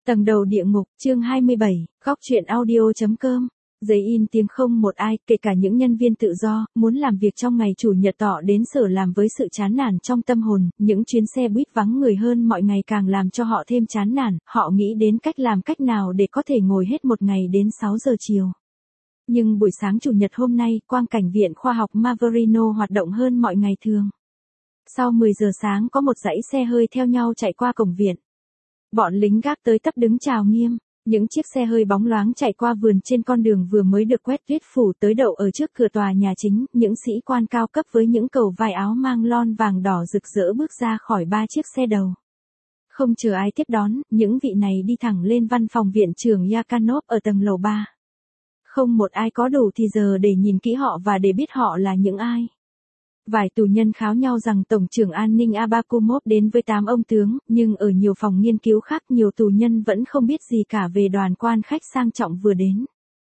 Tầng đầu địa ngục, chương 27, góc truyện audio.com. Giấy in tiếng không một ai, kể cả những nhân viên tự do, muốn làm việc trong ngày chủ nhật tọ đến sở làm với sự chán nản trong tâm hồn, những chuyến xe buýt vắng người hơn mọi ngày càng làm cho họ thêm chán nản, họ nghĩ đến cách nào để có thể ngồi hết một ngày đến 6 giờ chiều. Nhưng buổi sáng chủ nhật hôm nay, quang cảnh viện khoa học Maverino hoạt động hơn mọi ngày thường. Sau 10 giờ sáng có một dãy xe hơi theo nhau chạy qua cổng viện. Bọn lính gác tới tấp đứng chào nghiêm, những chiếc xe hơi bóng loáng chạy qua vườn trên con đường vừa mới được quét tuyết phủ tới đậu ở trước cửa tòa nhà chính, những sĩ quan cao cấp với những cầu vai áo mang lon vàng đỏ rực rỡ bước ra khỏi 3 chiếc xe đầu. Không chờ ai tiếp đón, những vị này đi thẳng lên văn phòng viện trưởng Yakanov ở tầng lầu 3. Không một ai có đủ thì giờ để nhìn kỹ họ và để biết họ là những ai. Vài tù nhân kháo nhau rằng Tổng trưởng An ninh Abakumov đến với 8 ông tướng, nhưng ở nhiều phòng nghiên cứu khác nhiều tù nhân vẫn không biết gì cả về đoàn quan khách sang trọng vừa đến.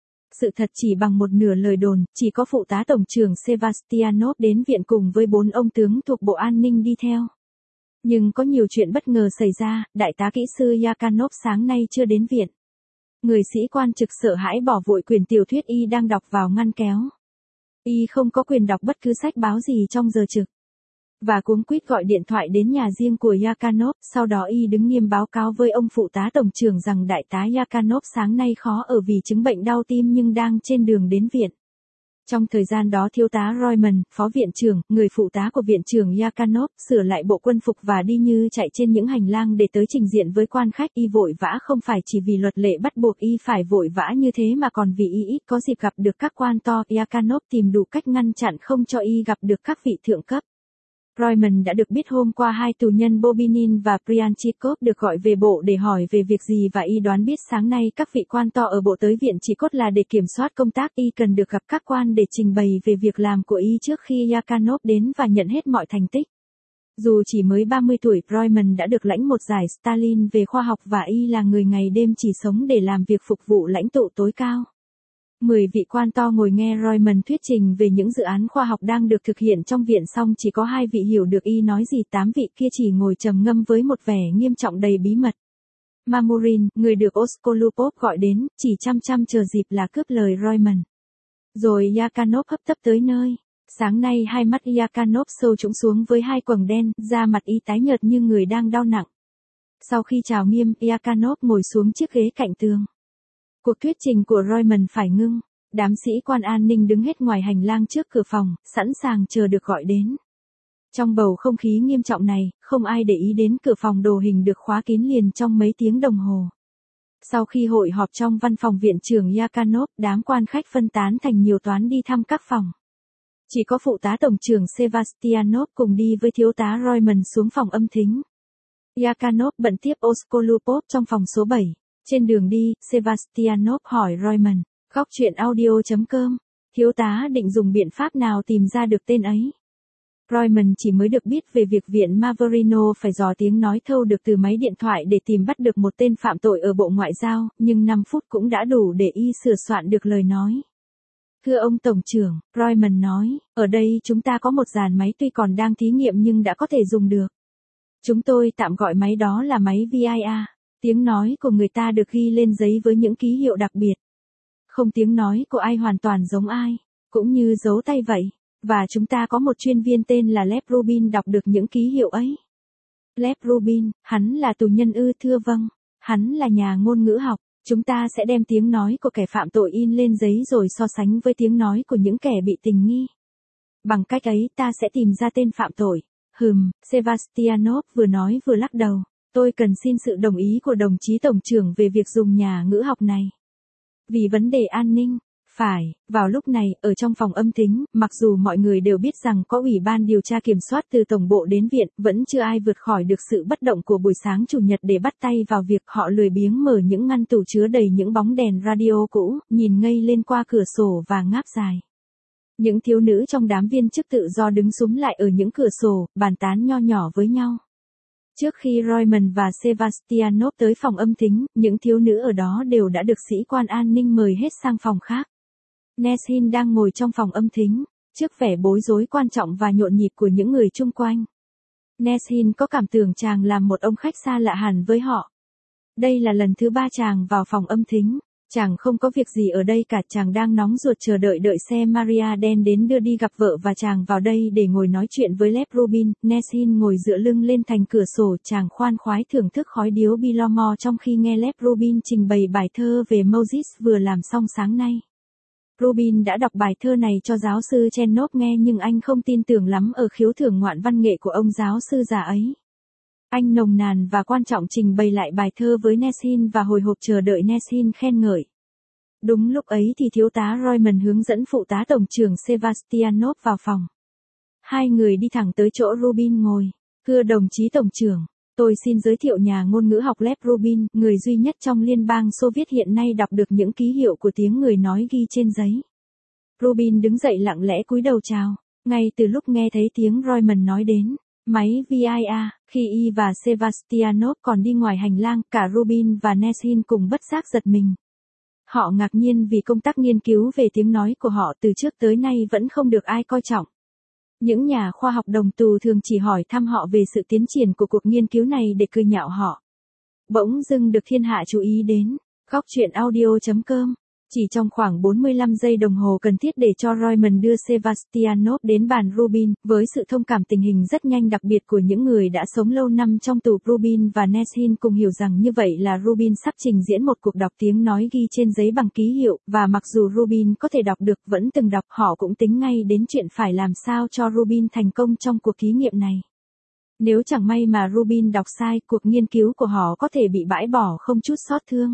Sự thật chỉ bằng một nửa lời đồn, chỉ có phụ tá Tổng trưởng Sevastianov đến viện cùng với 4 ông tướng thuộc Bộ An ninh đi theo. Nhưng có nhiều chuyện bất ngờ xảy ra, đại tá kỹ sư Yakanov sáng nay chưa đến viện. Người sĩ quan trực sợ hãi bỏ vội quyển tiểu thuyết y đang đọc vào ngăn kéo. Y không có quyền đọc bất cứ sách báo gì trong giờ trực. Và cuống quýt gọi điện thoại đến nhà riêng của Yakanov, sau đó Y đứng nghiêm báo cáo với ông phụ tá tổng trưởng rằng đại tá Yakanov sáng nay khó ở vì chứng bệnh đau tim nhưng đang trên đường đến viện. Trong thời gian đó thiếu tá Royman, phó viện trưởng, người phụ tá của viện trưởng Yakanov, sửa lại bộ quân phục và đi như chạy trên những hành lang để tới trình diện với quan khách. Y vội vã không phải chỉ vì luật lệ bắt buộc Y phải vội vã như thế mà còn vì Y ít có dịp gặp được các quan to. Yakanov tìm đủ cách ngăn chặn không cho Y gặp được các vị thượng cấp. Royman đã được biết hôm qua 2 tù nhân Bobinin và Prianchikov được gọi về bộ để hỏi về việc gì và Y đoán biết sáng nay các vị quan to ở bộ tới viện chỉ cốt là để kiểm soát công tác. Y cần được gặp các quan để trình bày về việc làm của Y trước khi Yakanov đến và nhận hết mọi thành tích. Dù chỉ mới 30 tuổi, Royman đã được lãnh một giải Stalin về khoa học và Y là người ngày đêm chỉ sống để làm việc phục vụ lãnh tụ tối cao. 10 vị quan to ngồi nghe Royman thuyết trình về những dự án khoa học đang được thực hiện trong viện, xong chỉ có 2 vị hiểu được Y nói gì, 8 vị kia chỉ ngồi trầm ngâm với một vẻ nghiêm trọng đầy bí mật. Mamurin, người được Oskolupov gọi đến, chỉ chăm chờ dịp là cướp lời Royman. Rồi Yakanov hấp tấp tới nơi. Sáng nay hai mắt Yakanov sâu trũng xuống với 2 quầng đen, da mặt Y tái nhợt như người đang đau nặng. Sau khi chào nghiêm, Yakanov ngồi xuống chiếc ghế cạnh tường. Cuộc thuyết trình của Royman phải ngưng. Đám sĩ quan an ninh đứng hết ngoài hành lang trước cửa phòng, sẵn sàng chờ được gọi đến. Trong bầu không khí nghiêm trọng này, không ai để ý đến cửa phòng đồ hình được khóa kín liền trong mấy tiếng đồng hồ. Sau khi hội họp trong văn phòng viện trưởng Yakanov, đám quan khách phân tán thành nhiều toán đi thăm các phòng. Chỉ có phụ tá tổng trưởng Sevastianov cùng đi với thiếu tá Royman xuống phòng âm thính. Yakanov bận tiếp Oskolupov trong phòng số 7. Trên đường đi, Sevastianov hỏi Royman, góc truyện audio.com, thiếu tá định dùng biện pháp nào tìm ra được tên ấy. Royman chỉ mới được biết về việc viện Maverino phải dò tiếng nói thâu được từ máy điện thoại để tìm bắt được một tên phạm tội ở Bộ Ngoại giao, nhưng 5 phút cũng đã đủ để Y sửa soạn được lời nói. Thưa ông Tổng trưởng, Royman nói, ở đây chúng ta có một dàn máy tuy còn đang thí nghiệm nhưng đã có thể dùng được. Chúng tôi tạm gọi máy đó là máy VIA. Tiếng nói của người ta được ghi lên giấy với những ký hiệu đặc biệt. Không tiếng nói của ai hoàn toàn giống ai, cũng như dấu tay vậy. Và chúng ta có một chuyên viên tên là Lev Rubin đọc được những ký hiệu ấy. Lev Rubin, hắn là tù nhân ư? Thưa vâng, hắn là nhà ngôn ngữ học. Chúng ta sẽ đem tiếng nói của kẻ phạm tội in lên giấy rồi so sánh với tiếng nói của những kẻ bị tình nghi. Bằng cách ấy ta sẽ tìm ra tên phạm tội. Sevastianov vừa nói vừa lắc đầu. Tôi cần xin sự đồng ý của đồng chí tổng trưởng về việc dùng nhà ngữ học này. Vì vấn đề an ninh. Phải, vào lúc này, ở trong phòng âm thính, mặc dù mọi người đều biết rằng có ủy ban điều tra kiểm soát từ tổng bộ đến viện, vẫn chưa ai vượt khỏi được sự bất động của buổi sáng chủ nhật để bắt tay vào việc. Họ lười biếng mở những ngăn tủ chứa đầy những bóng đèn radio cũ, nhìn ngây lên qua cửa sổ và ngáp dài. Những thiếu nữ trong đám viên chức tự do đứng xúm lại ở những cửa sổ, bàn tán nho nhỏ với nhau. Trước khi Royman và Sevastianov tới phòng âm thính, những thiếu nữ ở đó đều đã được sĩ quan an ninh mời hết sang phòng khác. Neshin đang ngồi trong phòng âm thính, trước vẻ bối rối quan trọng và nhộn nhịp của những người chung quanh. Neshin có cảm tưởng chàng làm một ông khách xa lạ hẳn với họ. Đây là lần thứ 3 chàng vào phòng âm thính. Chàng không có việc gì ở đây cả, chàng đang nóng ruột chờ đợi xe Maria đen đến đưa đi gặp vợ và chàng vào đây để ngồi nói chuyện với Lev Rubin. Neshin ngồi dựa lưng lên thành cửa sổ, chàng khoan khoái thưởng thức khói điếu Bilomore trong khi nghe Lev Rubin trình bày bài thơ về Moses vừa làm xong sáng nay. Rubin đã đọc bài thơ này cho giáo sư Chenov nghe nhưng anh không tin tưởng lắm ở khiếu thưởng ngoạn văn nghệ của ông giáo sư già ấy. Anh nồng nàn và quan trọng trình bày lại bài thơ với Neshin và hồi hộp chờ đợi Neshin khen ngợi. Đúng lúc ấy thì thiếu tá Royman hướng dẫn phụ tá tổng trưởng Sevastianov vào phòng. Hai người đi thẳng tới chỗ Rubin ngồi. Thưa đồng chí tổng trưởng, tôi xin giới thiệu nhà ngôn ngữ học Lev Rubin, người duy nhất trong Liên bang Xô Viết hiện nay đọc được những ký hiệu của tiếng người nói ghi trên giấy. Rubin đứng dậy lặng lẽ cúi đầu chào. Ngay từ lúc nghe thấy tiếng Royman nói đến máy VIA, khi y và Sevastianov còn đi ngoài hành lang, cả Rubin và Neshin cùng bất giác giật mình. Họ ngạc nhiên vì công tác nghiên cứu về tiếng nói của họ từ trước tới nay vẫn không được ai coi trọng. Những nhà khoa học đồng tù thường chỉ hỏi thăm họ về sự tiến triển của cuộc nghiên cứu này để cười nhạo họ. Bỗng dưng được thiên hạ chú ý đến. Góc truyện audio.com. Chỉ trong khoảng 45 giây đồng hồ cần thiết để cho Royman đưa Sevastianov đến bàn Rubin, với sự thông cảm tình hình rất nhanh đặc biệt của những người đã sống lâu năm trong tù. Rubin và Neshin cùng hiểu rằng như vậy là Rubin sắp trình diễn một cuộc đọc tiếng nói ghi trên giấy bằng ký hiệu, và mặc dù Rubin có thể đọc được vẫn từng đọc, họ cũng tính ngay đến chuyện phải làm sao cho Rubin thành công trong cuộc thí nghiệm này. Nếu chẳng may mà Rubin đọc sai, cuộc nghiên cứu của họ có thể bị bãi bỏ không chút xót thương.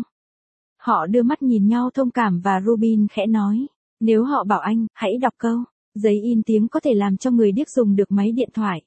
Họ đưa mắt nhìn nhau thông cảm và Rubin khẽ nói, nếu họ bảo anh, hãy đọc câu, giấy in tiếng có thể làm cho người điếc dùng được máy điện thoại.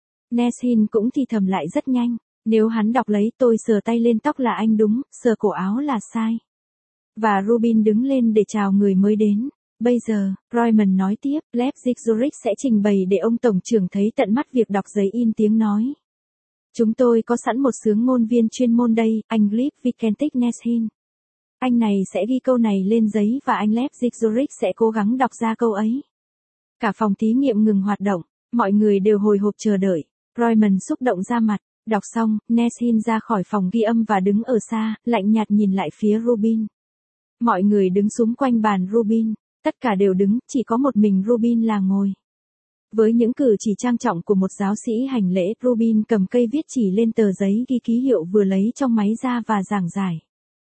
Neshin cũng thì thầm lại rất nhanh, nếu hắn đọc lấy tôi sờ tay lên tóc là anh đúng, sờ cổ áo là sai. Và Rubin đứng lên để chào người mới đến. Bây giờ, Royman nói tiếp, Leipzig Zurich sẽ trình bày để ông tổng trưởng thấy tận mắt việc đọc giấy in tiếng nói. Chúng tôi có sẵn một xướng ngôn viên chuyên môn đây, anh Gleb Vikentik Neshin. Anh này sẽ ghi câu này lên giấy và anh Leipzig Zurich sẽ cố gắng đọc ra câu ấy. Cả phòng thí nghiệm ngừng hoạt động, mọi người đều hồi hộp chờ đợi. Royman xúc động ra mặt, đọc xong, Neshin ra khỏi phòng ghi âm và đứng ở xa, lạnh nhạt nhìn lại phía Rubin. Mọi người đứng xúm quanh bàn Rubin, tất cả đều đứng, chỉ có một mình Rubin là ngồi. Với những cử chỉ trang trọng của một giáo sĩ hành lễ, Rubin cầm cây viết chỉ lên tờ giấy ghi ký hiệu vừa lấy trong máy ra và giảng giải.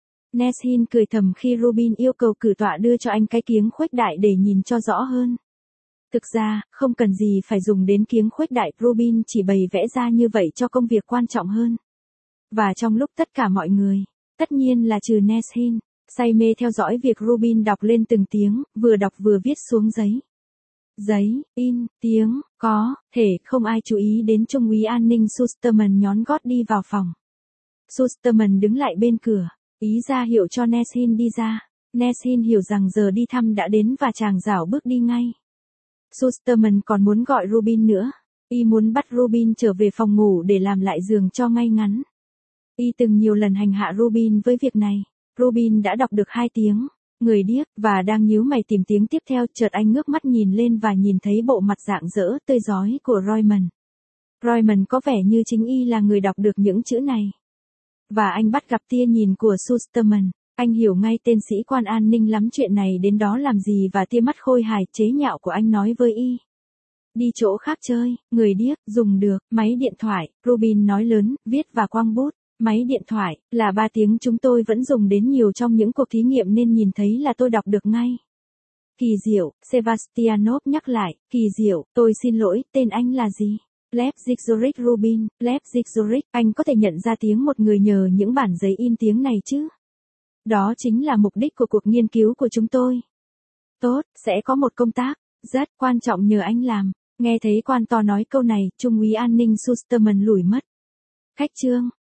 Neshin cười thầm khi Rubin yêu cầu cử tọa đưa cho anh cái kiếng khuếch đại để nhìn cho rõ hơn. Thực ra, không cần gì phải dùng đến kiếng khuếch đại, Rubin chỉ bày vẽ ra như vậy cho công việc quan trọng hơn. Và trong lúc tất cả mọi người, tất nhiên là trừ Neshin, say mê theo dõi việc Rubin đọc lên từng tiếng, vừa đọc vừa viết xuống giấy. Giấy, in, tiếng, có, thể không ai chú ý đến Trung úy an ninh Susterman nhón gót đi vào phòng. Susterman đứng lại bên cửa, ý ra hiệu cho Neshin đi ra. Neshin hiểu rằng giờ đi thăm đã đến và chàng rảo bước đi ngay. Susterman còn muốn gọi Rubin nữa. Y muốn bắt Rubin trở về phòng ngủ để làm lại giường cho ngay ngắn. Y từng nhiều lần hành hạ Rubin với việc này. Rubin đã đọc được 2 tiếng, người điếc, và đang nhíu mày tìm tiếng tiếp theo, chợt anh ngước mắt nhìn lên và nhìn thấy bộ mặt rạng rỡ, tươi rói của Royman. Royman có vẻ như chính y là người đọc được những chữ này. Và anh bắt gặp tia nhìn của Susterman. Anh hiểu ngay tên sĩ quan an ninh lắm chuyện này đến đó làm gì và tia mắt khôi hài chế nhạo của anh nói với y. Đi chỗ khác chơi, người điếc, dùng được, máy điện thoại, Rubin nói lớn, viết và quăng bút. Máy điện thoại, là 3 tiếng chúng tôi vẫn dùng đến nhiều trong những cuộc thí nghiệm nên nhìn thấy là tôi đọc được ngay. Kỳ diệu, Sevastianov nhắc lại, kỳ diệu, tôi xin lỗi, tên anh là gì? Leipzig Zurich Rubin, Leipzig Zurich, anh có thể nhận ra tiếng một người nhờ những bản giấy in tiếng này chứ? Đó chính là mục đích của cuộc nghiên cứu của chúng tôi. Tốt, sẽ có một công tác, rất quan trọng nhờ anh làm. Nghe thấy quan to nói câu này, Trung úy an ninh Susterman lủi mất. Khách trương,